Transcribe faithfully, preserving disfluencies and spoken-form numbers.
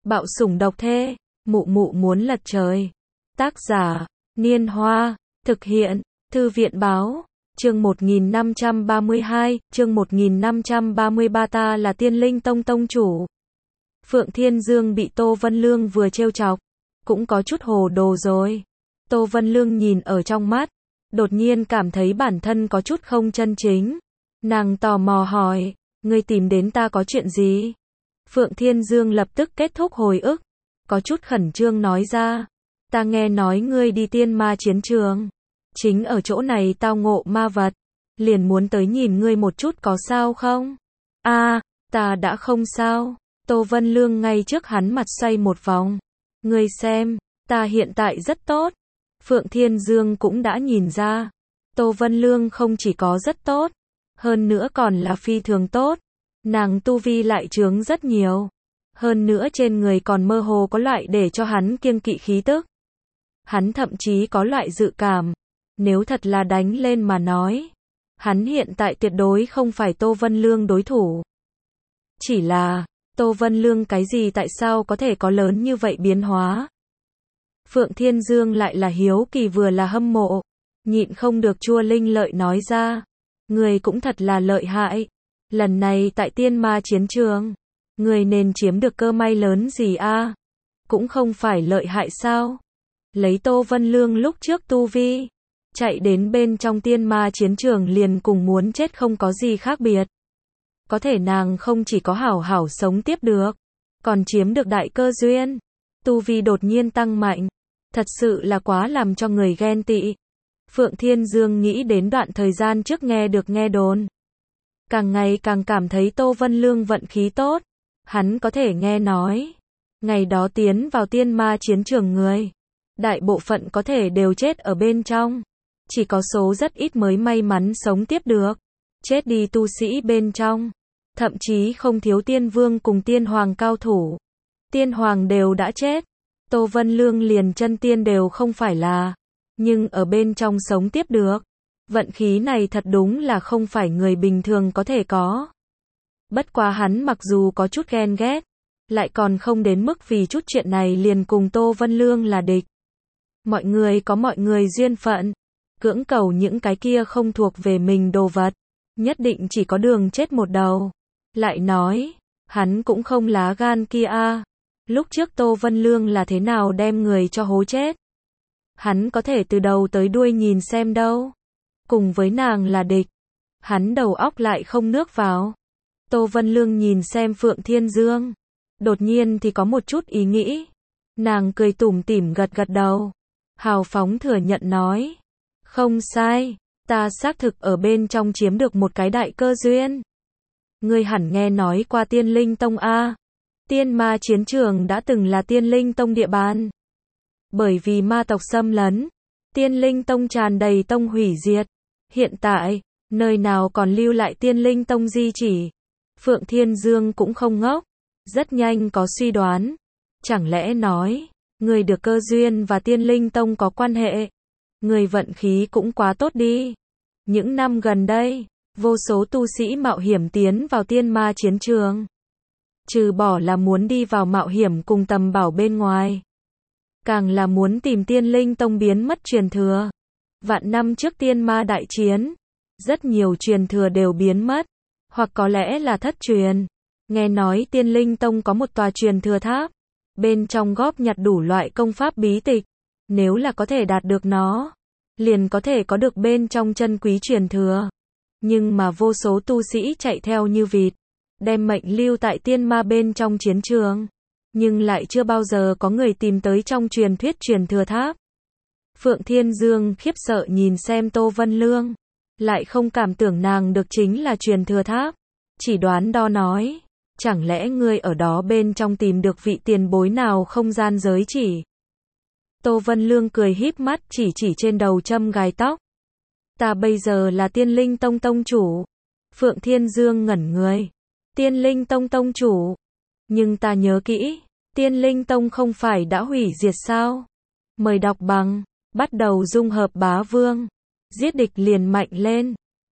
Bạo sủng độc thê, mụ mụ muốn lật trời. Tác giả, Niên Hoa, thực hiện, Thư viện báo, chương một nghìn năm trăm ba mươi hai, chương một nghìn năm trăm ba mươi ba ta là Tiên Linh Tông tông chủ. Phượng Thiên Dương bị Tô Vân Lương vừa trêu chọc, cũng có chút hồ đồ rồi. Tô Vân Lương nhìn ở trong mắt, đột nhiên cảm thấy bản thân có chút không chân chính. Nàng tò mò hỏi, ngươi tìm đến ta có chuyện gì? Phượng Thiên Dương lập tức kết thúc hồi ức, có chút khẩn trương nói ra, ta nghe nói ngươi đi tiên ma chiến trường, chính ở chỗ này tao ngộ ma vật, liền muốn tới nhìn ngươi một chút có sao không? A, à, ta đã không sao. Tô Vân Lương ngay trước hắn mặt xoay một vòng, ngươi xem, ta hiện tại rất tốt. Phượng Thiên Dương cũng đã nhìn ra, Tô Vân Lương không chỉ có rất tốt, hơn nữa còn là phi thường tốt. Nàng tu vi lại trướng rất nhiều, hơn nữa trên người còn mơ hồ có loại để cho hắn kiêng kỵ khí tức. Hắn thậm chí có loại dự cảm, nếu thật là đánh lên mà nói, hắn hiện tại tuyệt đối không phải Tô Vân Lương đối thủ. Chỉ là, Tô Vân Lương cái gì tại sao có thể có lớn như vậy biến hóa? Phượng Thiên Dương lại là hiếu kỳ vừa là hâm mộ, nhịn không được chua linh lợi nói ra, người cũng thật là lợi hại. Lần này tại tiên ma chiến trường, người nên chiếm được cơ may lớn gì a? À? Cũng không phải lợi hại sao? Lấy Tô Vân Lương lúc trước tu vi, chạy đến bên trong tiên ma chiến trường liền cùng muốn chết không có gì khác biệt. Có thể nàng không chỉ có hảo hảo sống tiếp được, còn chiếm được đại cơ duyên. Tu vi đột nhiên tăng mạnh, thật sự là quá làm cho người ghen tị. Phượng Thiên Dương nghĩ đến đoạn thời gian trước nghe được nghe đồn, càng ngày càng cảm thấy Tô Vân Lương vận khí tốt. Hắn có thể nghe nói, ngày đó tiến vào tiên ma chiến trường người, đại bộ phận có thể đều chết ở bên trong, chỉ có số rất ít mới may mắn sống tiếp được. Chết đi tu sĩ bên trong, thậm chí không thiếu tiên vương cùng tiên hoàng cao thủ. Tiên hoàng đều đã chết, Tô Vân Lương liền chân tiên đều không phải là, nhưng ở bên trong sống tiếp được. Vận khí này thật đúng là không phải người bình thường có thể có. Bất quá hắn mặc dù có chút ghen ghét, lại còn không đến mức vì chút chuyện này liền cùng Tô Vân Lương là địch. Mọi người có mọi người duyên phận, cưỡng cầu những cái kia không thuộc về mình đồ vật, nhất định chỉ có đường chết một đầu. Lại nói, hắn cũng không lá gan kia a. Lúc trước Tô Vân Lương là thế nào đem người cho hố chết, hắn có thể từ đầu tới đuôi nhìn xem đâu. Cùng với nàng là địch, hắn đầu óc lại không nước vào. Tô Vân Lương nhìn xem Phượng Thiên Dương, đột nhiên thì có một chút ý nghĩ. Nàng cười tủm tỉm gật gật đầu, hào phóng thừa nhận nói, không sai, ta xác thực ở bên trong chiếm được một cái đại cơ duyên. Ngươi hẳn nghe nói qua Tiên Linh Tông a? Tiên ma chiến trường đã từng là Tiên Linh Tông địa bàn. Bởi vì ma tộc xâm lấn, Tiên Linh Tông tràn đầy tông hủy diệt. Hiện tại, nơi nào còn lưu lại Tiên Linh Tông di chỉ? Phượng Thiên Dương cũng không ngốc, rất nhanh có suy đoán. Chẳng lẽ nói, người được cơ duyên và Tiên Linh Tông có quan hệ? Người vận khí cũng quá tốt đi. Những năm gần đây, vô số tu sĩ mạo hiểm tiến vào tiên ma chiến trường. Trừ bỏ là muốn đi vào mạo hiểm cùng tầm bảo bên ngoài, càng là muốn tìm Tiên Linh Tông biến mất truyền thừa. Vạn năm trước tiên ma đại chiến, rất nhiều truyền thừa đều biến mất, hoặc có lẽ là thất truyền. Nghe nói Tiên Linh Tông có một tòa truyền thừa tháp, bên trong góp nhặt đủ loại công pháp bí tịch. Nếu là có thể đạt được nó, liền có thể có được bên trong chân quý truyền thừa. Nhưng mà vô số tu sĩ chạy theo như vịt, đem mệnh lưu tại tiên ma bên trong chiến trường, nhưng lại chưa bao giờ có người tìm tới trong truyền thuyết truyền thừa tháp. Phượng Thiên Dương khiếp sợ nhìn xem Tô Vân Lương, lại không cảm tưởng nàng được chính là truyền thừa tháp, chỉ đoán đo nói, chẳng lẽ ngươi ở đó bên trong tìm được vị tiền bối nào không gian giới chỉ? Tô Vân Lương cười híp mắt chỉ chỉ trên đầu châm gài tóc. Ta bây giờ là Tiên Linh Tông tông chủ. Phượng Thiên Dương ngẩn người. Tiên Linh Tông tông chủ? Nhưng ta nhớ kỹ, Tiên Linh Tông không phải đã hủy diệt sao? Mời đọc bằng, bắt đầu dung hợp bá vương. Giết địch liền mạnh lên.